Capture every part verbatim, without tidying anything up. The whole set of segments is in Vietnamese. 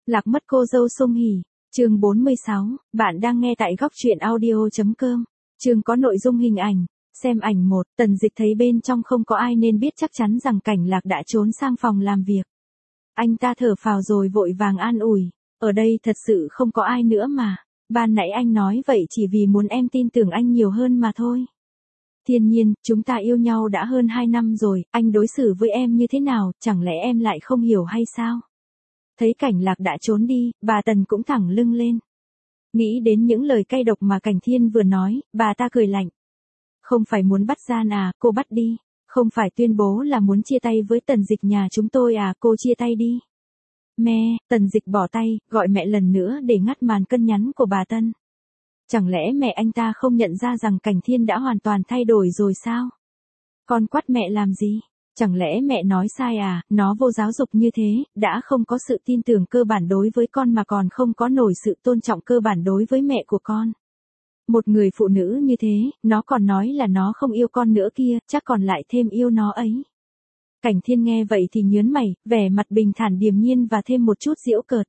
Lạc mất cô dâu Song Hỷ, chương bốn mươi sáu, bạn đang nghe tại góc truyện audio.com, chương có nội dung hình ảnh, xem ảnh một, Tần Dịch thấy bên trong không có ai nên biết chắc chắn rằng Cảnh Lạc đã trốn sang phòng làm việc. Anh ta thở phào rồi vội vàng an ủi, ở đây thật sự không có ai nữa mà, ban nãy anh nói vậy chỉ vì muốn em tin tưởng anh nhiều hơn mà thôi. Thiên Nhiên, chúng ta yêu nhau đã hơn hai năm rồi, anh đối xử với em như thế nào, chẳng lẽ em lại không hiểu hay sao? Thấy Cảnh Lạc đã trốn đi, bà Tần cũng thẳng lưng lên. Nghĩ đến những lời cay độc mà Cảnh Thiên vừa nói, bà ta cười lạnh. Không phải muốn bắt gian à, cô bắt đi. Không phải tuyên bố là muốn chia tay với Tần Dịch nhà chúng tôi à, cô chia tay đi. Mẹ, Tần Dịch bỏ tay, gọi mẹ lần nữa để ngắt màn cân nhắn của bà Tân. Chẳng lẽ mẹ anh ta không nhận ra rằng Cảnh Thiên đã hoàn toàn thay đổi rồi sao? Con quát mẹ làm gì? Chẳng lẽ mẹ nói sai à, nó vô giáo dục như thế, đã không có sự tin tưởng cơ bản đối với con mà còn không có nổi sự tôn trọng cơ bản đối với mẹ của con. Một người phụ nữ như thế, nó còn nói là nó không yêu con nữa kia, chắc còn lại thêm yêu nó ấy. Cảnh Thiên nghe vậy thì nhớn mày, vẻ mặt bình thản điềm nhiên và thêm một chút giễu cợt.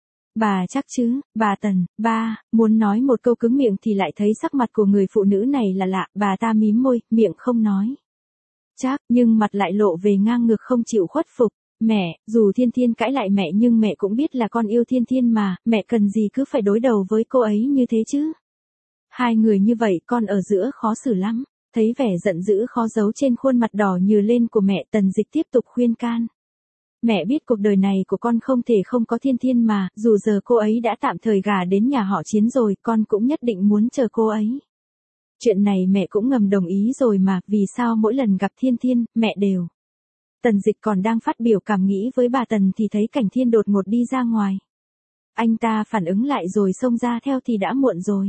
Bà chắc chứ, bà Tần, ba, muốn nói một câu cứng miệng thì lại thấy sắc mặt của người phụ nữ này là lạ, bà ta mím môi, miệng không nói. Chắc, nhưng mặt lại lộ về ngang ngược không chịu khuất phục. Mẹ, dù Thiên Thiên cãi lại mẹ nhưng mẹ cũng biết là con yêu Thiên Thiên mà, mẹ cần gì cứ phải đối đầu với cô ấy như thế chứ. Hai người như vậy con ở giữa khó xử lắm. Thấy vẻ giận dữ khó giấu trên khuôn mặt đỏ nhừ lên của mẹ, Tần Dịch tiếp tục khuyên can. Mẹ biết cuộc đời này của con không thể không có Thiên Thiên mà, dù giờ cô ấy đã tạm thời gả đến nhà họ Chiến rồi, con cũng nhất định muốn chờ cô ấy. Chuyện này mẹ cũng ngầm đồng ý rồi mà, vì sao mỗi lần gặp Thiên Thiên, mẹ đều. Tần Dịch còn đang phát biểu cảm nghĩ với bà Tần thì thấy Cảnh Thiên đột ngột đi ra ngoài. Anh ta phản ứng lại rồi xông ra theo thì đã muộn rồi.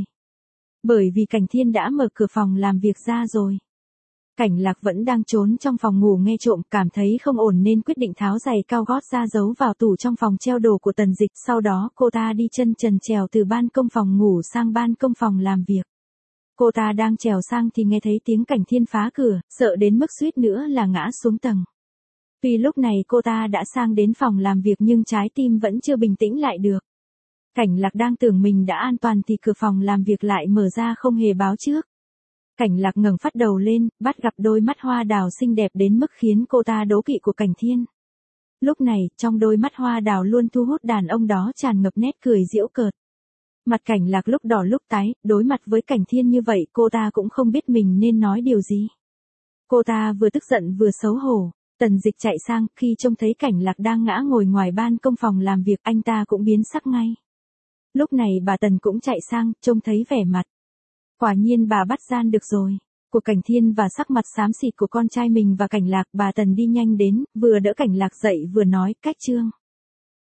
Bởi vì Cảnh Thiên đã mở cửa phòng làm việc ra rồi. Cảnh Lạc vẫn đang trốn trong phòng ngủ nghe trộm, cảm thấy không ổn nên quyết định tháo giày cao gót ra giấu vào tủ trong phòng treo đồ của Tần Dịch. Sau đó cô ta đi chân trần trèo từ ban công phòng ngủ sang ban công phòng làm việc. Cô ta đang trèo sang thì nghe thấy tiếng Cảnh Thiên phá cửa, sợ đến mức suýt nữa là ngã xuống tầng. Vì lúc này cô ta đã sang đến phòng làm việc nhưng trái tim vẫn chưa bình tĩnh lại được. Cảnh Lạc đang tưởng mình đã an toàn thì cửa phòng làm việc lại mở ra không hề báo trước. Cảnh Lạc ngẩng phát đầu lên, bắt gặp đôi mắt hoa đào xinh đẹp đến mức khiến cô ta đố kỵ của Cảnh Thiên. Lúc này, trong đôi mắt hoa đào luôn thu hút đàn ông đó tràn ngập nét cười giễu cợt. Mặt Cảnh Lạc lúc đỏ lúc tái, đối mặt với Cảnh Thiên như vậy cô ta cũng không biết mình nên nói điều gì. Cô ta vừa tức giận vừa xấu hổ. Tần Dịch chạy sang, khi trông thấy Cảnh Lạc đang ngã ngồi ngoài ban công phòng làm việc anh ta cũng biến sắc ngay. Lúc này bà Tần cũng chạy sang, trông thấy vẻ mặt. Quả nhiên bà bắt gian được rồi. Của Cảnh Thiên và sắc mặt xám xịt của con trai mình và Cảnh Lạc, bà Tần đi nhanh đến, vừa đỡ Cảnh Lạc dậy vừa nói, cách trương.